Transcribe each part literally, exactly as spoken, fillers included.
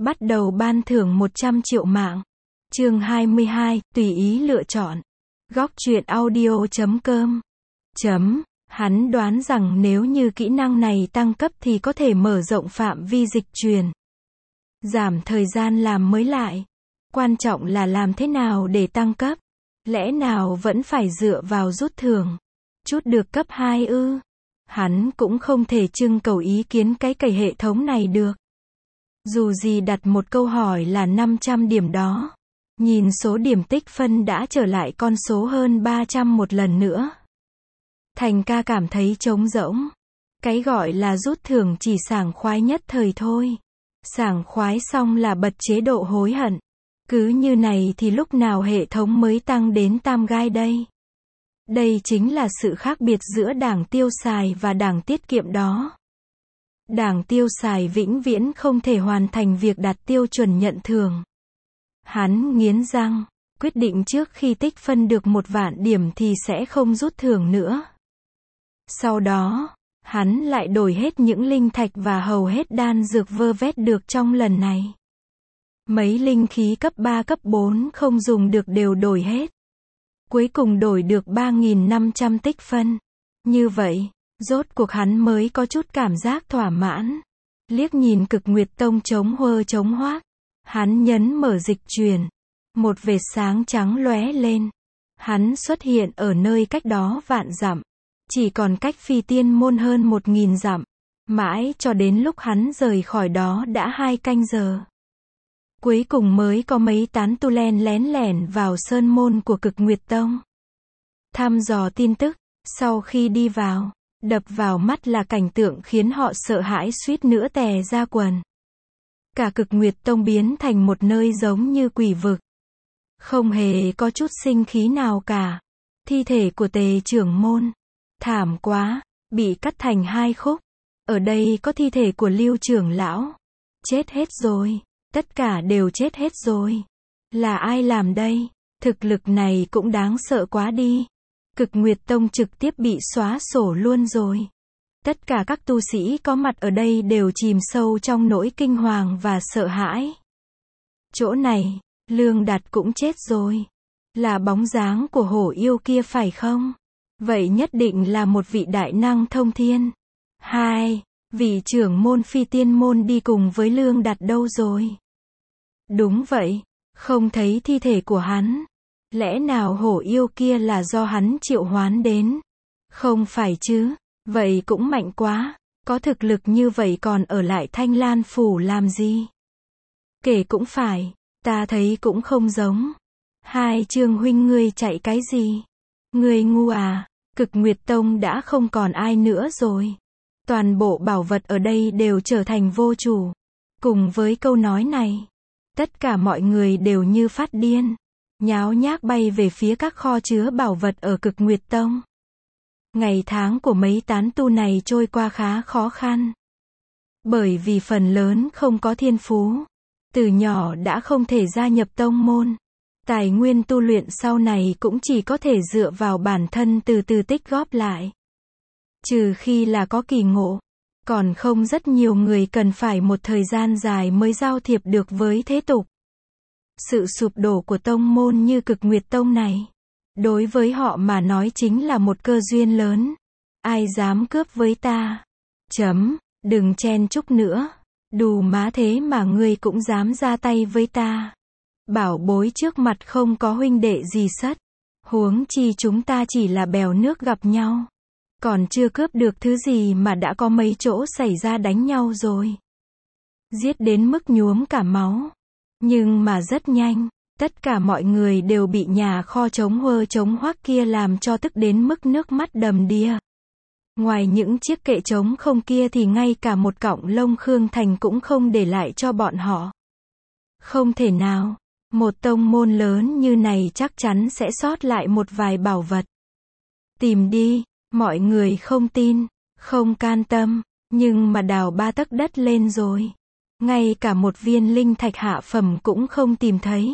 Bắt đầu ban thưởng một trăm triệu mạng. Chương hai mươi hai, tùy ý lựa chọn. Góc truyện audio chấm com. Chấm. Hắn đoán rằng nếu như kỹ năng này tăng cấp thì có thể mở rộng phạm vi dịch truyền. Giảm thời gian làm mới lại. Quan trọng là làm thế nào để tăng cấp. Lẽ nào vẫn phải dựa vào rút thưởng. Chút được cấp hai ư. Hắn cũng không thể trưng cầu ý kiến cái cày hệ thống này được. Dù gì đặt một câu hỏi là năm trăm điểm đó. Nhìn số điểm tích phân đã trở lại con số hơn ba trăm một lần nữa. Thành ca cảm thấy trống rỗng. Cái gọi là rút thưởng chỉ sảng khoái nhất thời thôi. Sảng khoái xong là bật chế độ hối hận. Cứ như này thì lúc nào hệ thống mới tăng đến tam gai đây? Đây chính là sự khác biệt giữa đảng tiêu xài và đảng tiết kiệm đó. Đảng tiêu xài vĩnh viễn không thể hoàn thành việc đạt tiêu chuẩn nhận thưởng. Hắn nghiến răng, quyết định trước khi tích phân được một vạn điểm thì sẽ không rút thưởng nữa. Sau đó, hắn lại đổi hết những linh thạch và hầu hết đan dược vơ vét được trong lần này. Mấy linh khí cấp ba cấp bốn không dùng được đều đổi hết. Cuối cùng đổi được ba nghìn năm trăm tích phân. Như vậy, rốt cuộc hắn mới có chút cảm giác thỏa mãn. Liếc nhìn Cực Nguyệt Tông chống huơ chống hoác. Hắn nhấn mở dịch truyền. Một vệt sáng trắng lóe lên. Hắn xuất hiện ở nơi cách đó vạn dặm. Chỉ còn cách Phi Tiên Môn hơn một nghìn dặm. Mãi cho đến lúc hắn rời khỏi đó đã hai canh giờ. Cuối cùng mới có mấy tán tu len lén lẻn vào sơn môn của Cực Nguyệt Tông. Thăm dò tin tức, sau khi đi vào, đập vào mắt là cảnh tượng khiến họ sợ hãi suýt nữa tè ra quần. Cả Cực Nguyệt Tông biến thành một nơi giống như quỷ vực. Không hề có chút sinh khí nào cả. Thi thể của Tề trưởng môn. Thảm quá, bị cắt thành hai khúc. Ở đây có thi thể của Lưu trưởng lão. Chết hết rồi. Tất cả đều chết hết rồi. Là ai làm đây? Thực lực này cũng đáng sợ quá đi. Cực Nguyệt Tông trực tiếp bị xóa sổ luôn rồi. Tất cả các tu sĩ có mặt ở đây đều chìm sâu trong nỗi kinh hoàng và sợ hãi. Chỗ này, Lương Đạt cũng chết rồi. Là bóng dáng của hổ yêu kia phải không? Vậy nhất định là một vị đại năng thông thiên. Hai, vị trưởng môn Phi Tiên Môn đi cùng với Lương Đạt đâu rồi? Đúng vậy, không thấy thi thể của hắn. Lẽ nào hổ yêu kia là do hắn triệu hoán đến? Không phải chứ, vậy cũng mạnh quá. Có thực lực như vậy còn ở lại Thanh Lan Phủ làm gì? Kể cũng phải, ta thấy cũng không giống. Hai Trương huynh ngươi chạy cái gì? Ngươi ngu à? Cực Nguyệt Tông đã không còn ai nữa rồi. Toàn bộ bảo vật ở đây đều trở thành vô chủ. Cùng với câu nói này, tất cả mọi người đều như phát điên. Nháo nhác bay về phía các kho chứa bảo vật ở Cực Nguyệt Tông. Ngày tháng của mấy tán tu này trôi qua khá khó khăn. Bởi vì phần lớn không có thiên phú. Từ nhỏ đã không thể gia nhập tông môn. Tài nguyên tu luyện sau này cũng chỉ có thể dựa vào bản thân từ từ tích góp lại. Trừ khi là có kỳ ngộ. Còn không rất nhiều người cần phải một thời gian dài mới giao thiệp được với thế tục. Sự sụp đổ của tông môn như Cực Nguyệt Tông này, đối với họ mà nói chính là một cơ duyên lớn. Ai dám cướp với ta? Chấm, đừng chen chúc nữa. Đù má thế mà ngươi cũng dám ra tay với ta. Bảo bối trước mặt không có huynh đệ gì sất. Huống chi chúng ta chỉ là bèo nước gặp nhau. Còn chưa cướp được thứ gì mà đã có mấy chỗ xảy ra đánh nhau rồi. Giết đến mức nhuốm cả máu. Nhưng mà rất nhanh, tất cả mọi người đều bị nhà kho chống huơ chống hoác kia làm cho tức đến mức nước mắt đầm đìa. Ngoài những chiếc kệ trống không kia thì ngay cả một cọng lông Khương Thành cũng không để lại cho bọn họ. Không thể nào, một tông môn lớn như này chắc chắn sẽ sót lại một vài bảo vật. Tìm đi, mọi người không tin, không can tâm, nhưng mà đào ba tấc đất lên rồi. Ngay cả một viên linh thạch hạ phẩm cũng không tìm thấy.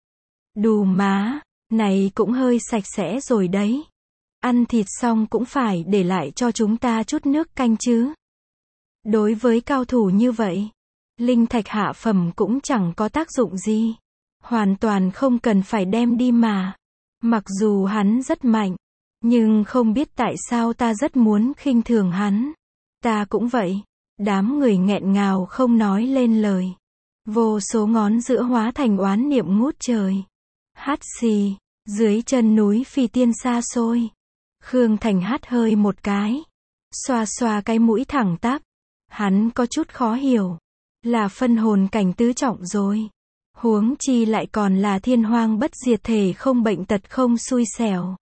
Đù má, này cũng hơi sạch sẽ rồi đấy. Ăn thịt xong cũng phải để lại cho chúng ta chút nước canh chứ. Đối với cao thủ như vậy, Linh thạch hạ phẩm cũng chẳng có tác dụng gì. Hoàn toàn không cần phải đem đi mà. Mặc dù hắn rất mạnh, nhưng không biết tại sao ta rất muốn khinh thường hắn. Ta cũng vậy. Đám người nghẹn ngào không nói lên lời. Vô số ngón giữa hóa thành oán niệm ngút trời. Hát xì, dưới chân núi phi tiên xa xôi. Khương Thành hắt hơi một cái. Xoa xoa cái mũi thẳng tắp. Hắn có chút khó hiểu. Là phân hồn cảnh tứ trọng rồi. Huống chi lại còn là thiên hoang bất diệt thể không bệnh tật không xui xẻo.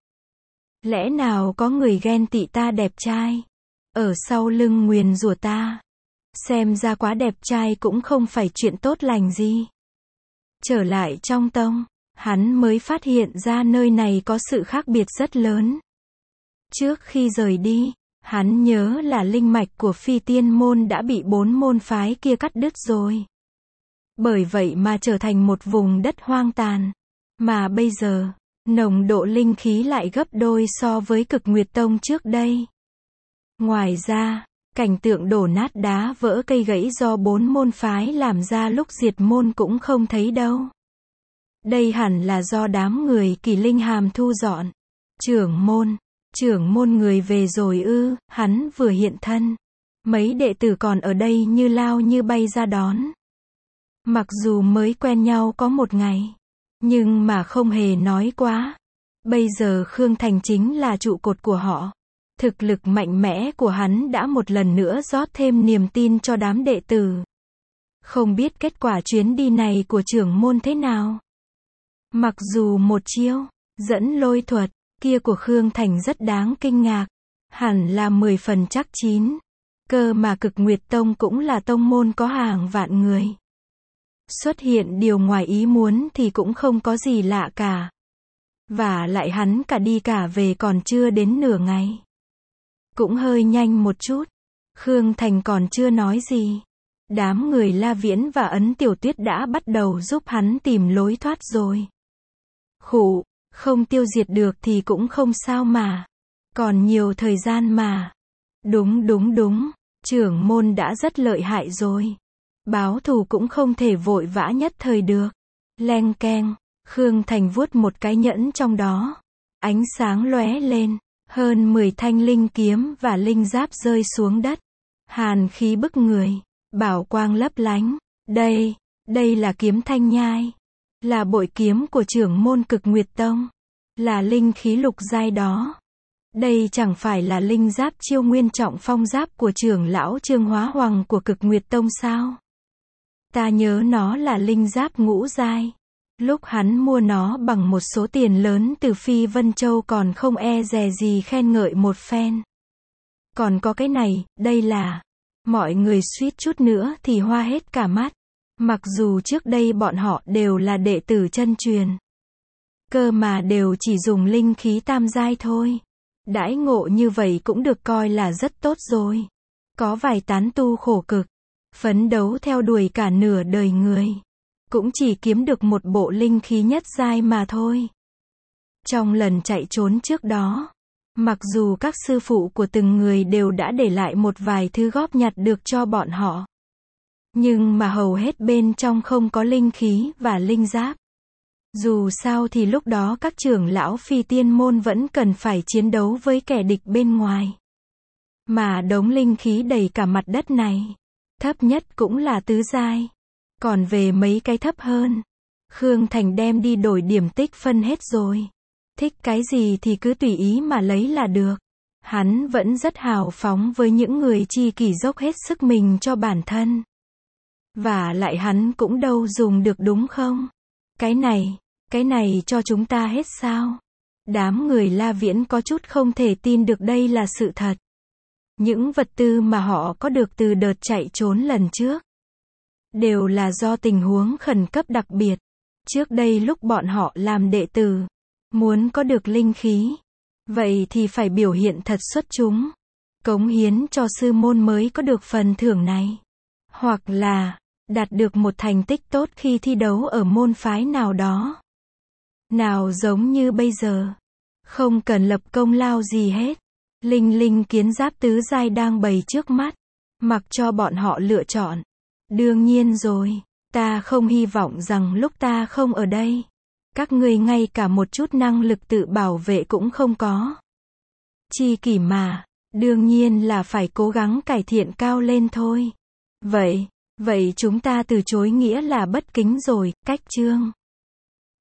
Lẽ nào có người ghen tị ta đẹp trai? Ở sau lưng nguyền rủa ta. Xem ra quá đẹp trai cũng không phải chuyện tốt lành gì. Trở lại trong tông, hắn mới phát hiện ra nơi này có sự khác biệt rất lớn. Trước khi rời đi, hắn nhớ là linh mạch của phi tiên môn đã bị bốn môn phái kia cắt đứt rồi. Bởi vậy mà trở thành một vùng đất hoang tàn. Mà bây giờ, nồng độ linh khí lại gấp đôi so với Cực Nguyệt Tông trước đây. Ngoài ra, cảnh tượng đổ nát đá vỡ cây gãy do bốn môn phái làm ra lúc diệt môn cũng không thấy đâu. Đây hẳn là do đám người Kỳ Linh Hàm thu dọn. Trưởng môn, trưởng môn người về rồi ư? Hắn vừa hiện thân. Mấy đệ tử còn ở đây như lao như bay ra đón. Mặc dù mới quen nhau có một ngày, nhưng mà không hề nói quá. Bây giờ Khương Thành chính là trụ cột của họ. Thực lực mạnh mẽ của hắn đã một lần nữa rót thêm niềm tin cho đám đệ tử. Không biết kết quả chuyến đi này của trưởng môn thế nào. Mặc dù một chiêu dẫn lôi thuật kia của Khương Thành rất đáng kinh ngạc, hẳn là mười phần chắc chín. Cơ mà Cực Nguyệt Tông cũng là tông môn có hàng vạn người. Xuất hiện điều ngoài ý muốn thì cũng không có gì lạ cả. Và lại hắn cả đi cả về còn chưa đến nửa ngày. Cũng hơi nhanh một chút. Khương Thành còn chưa nói gì. Đám người La Viễn và Ấn Tiểu Tuyết đã bắt đầu giúp hắn tìm lối thoát rồi. Khụ, không tiêu diệt được thì cũng không sao mà. Còn nhiều thời gian mà. Đúng đúng đúng, trưởng môn đã rất lợi hại rồi. Báo thù cũng không thể vội vã nhất thời được. Leng keng, Khương Thành vuốt một cái nhẫn trong đó. Ánh sáng lóe lên, hơn mười thanh linh kiếm và linh giáp rơi xuống đất. Hàn khí bức người, bảo quang lấp lánh. Đây, đây là kiếm thanh nhai. Là bội kiếm của trưởng môn Cực Nguyệt Tông. Là linh khí lục giai đó. Đây chẳng phải là linh giáp chiêu nguyên trọng phong giáp của trưởng lão Trương Hóa Hoàng của Cực Nguyệt Tông sao? Ta nhớ nó là linh giáp ngũ giai. Lúc hắn mua nó bằng một số tiền lớn từ Phi Vân Châu còn không e dè gì khen ngợi một phen. Còn có cái này, đây là... Mọi người suýt chút nữa thì hoa hết cả mắt. Mặc dù trước đây bọn họ đều là đệ tử chân truyền. Cơ mà đều chỉ dùng linh khí tam giai thôi. Đãi ngộ như vậy cũng được coi là rất tốt rồi. Có vài tán tu khổ cực, phấn đấu theo đuổi cả nửa đời người, cũng chỉ kiếm được một bộ linh khí nhất giai mà thôi. Trong lần chạy trốn trước đó, mặc dù các sư phụ của từng người đều đã để lại một vài thứ góp nhặt được cho bọn họ, nhưng mà hầu hết bên trong không có linh khí và linh giáp. Dù sao thì lúc đó các trưởng lão Phi Tiên môn vẫn cần phải chiến đấu với kẻ địch bên ngoài. Mà đống linh khí đầy cả mặt đất này, thấp nhất cũng là tứ giai. Còn về mấy cái thấp hơn, Khương Thành đem đi đổi điểm tích phân hết rồi. Thích cái gì thì cứ tùy ý mà lấy là được. Hắn vẫn rất hào phóng với những người chi kỷ dốc hết sức mình cho bản thân. Và lại hắn cũng đâu dùng được đúng không? Cái này, cái này cho chúng ta hết sao? Đám người La Viễn có chút không thể tin được đây là sự thật. Những vật tư mà họ có được từ đợt chạy trốn lần trước, đều là do tình huống khẩn cấp đặc biệt. Trước đây lúc bọn họ làm đệ tử, muốn có được linh khí, vậy thì phải biểu hiện thật xuất chúng. Cống hiến cho sư môn mới có được phần thưởng này. Hoặc là, đạt được một thành tích tốt khi thi đấu ở môn phái nào đó. Nào giống như bây giờ, không cần lập công lao gì hết. Linh linh kiến giáp tứ giai đang bày trước mắt, mặc cho bọn họ lựa chọn. Đương nhiên rồi. Ta không hy vọng rằng lúc ta không ở đây, các ngươi ngay cả một chút năng lực tự bảo vệ cũng không có. Chi kỷ mà, đương nhiên là phải cố gắng cải thiện cao lên thôi. Vậy, vậy chúng ta từ chối nghĩa là bất kính rồi, cách chương.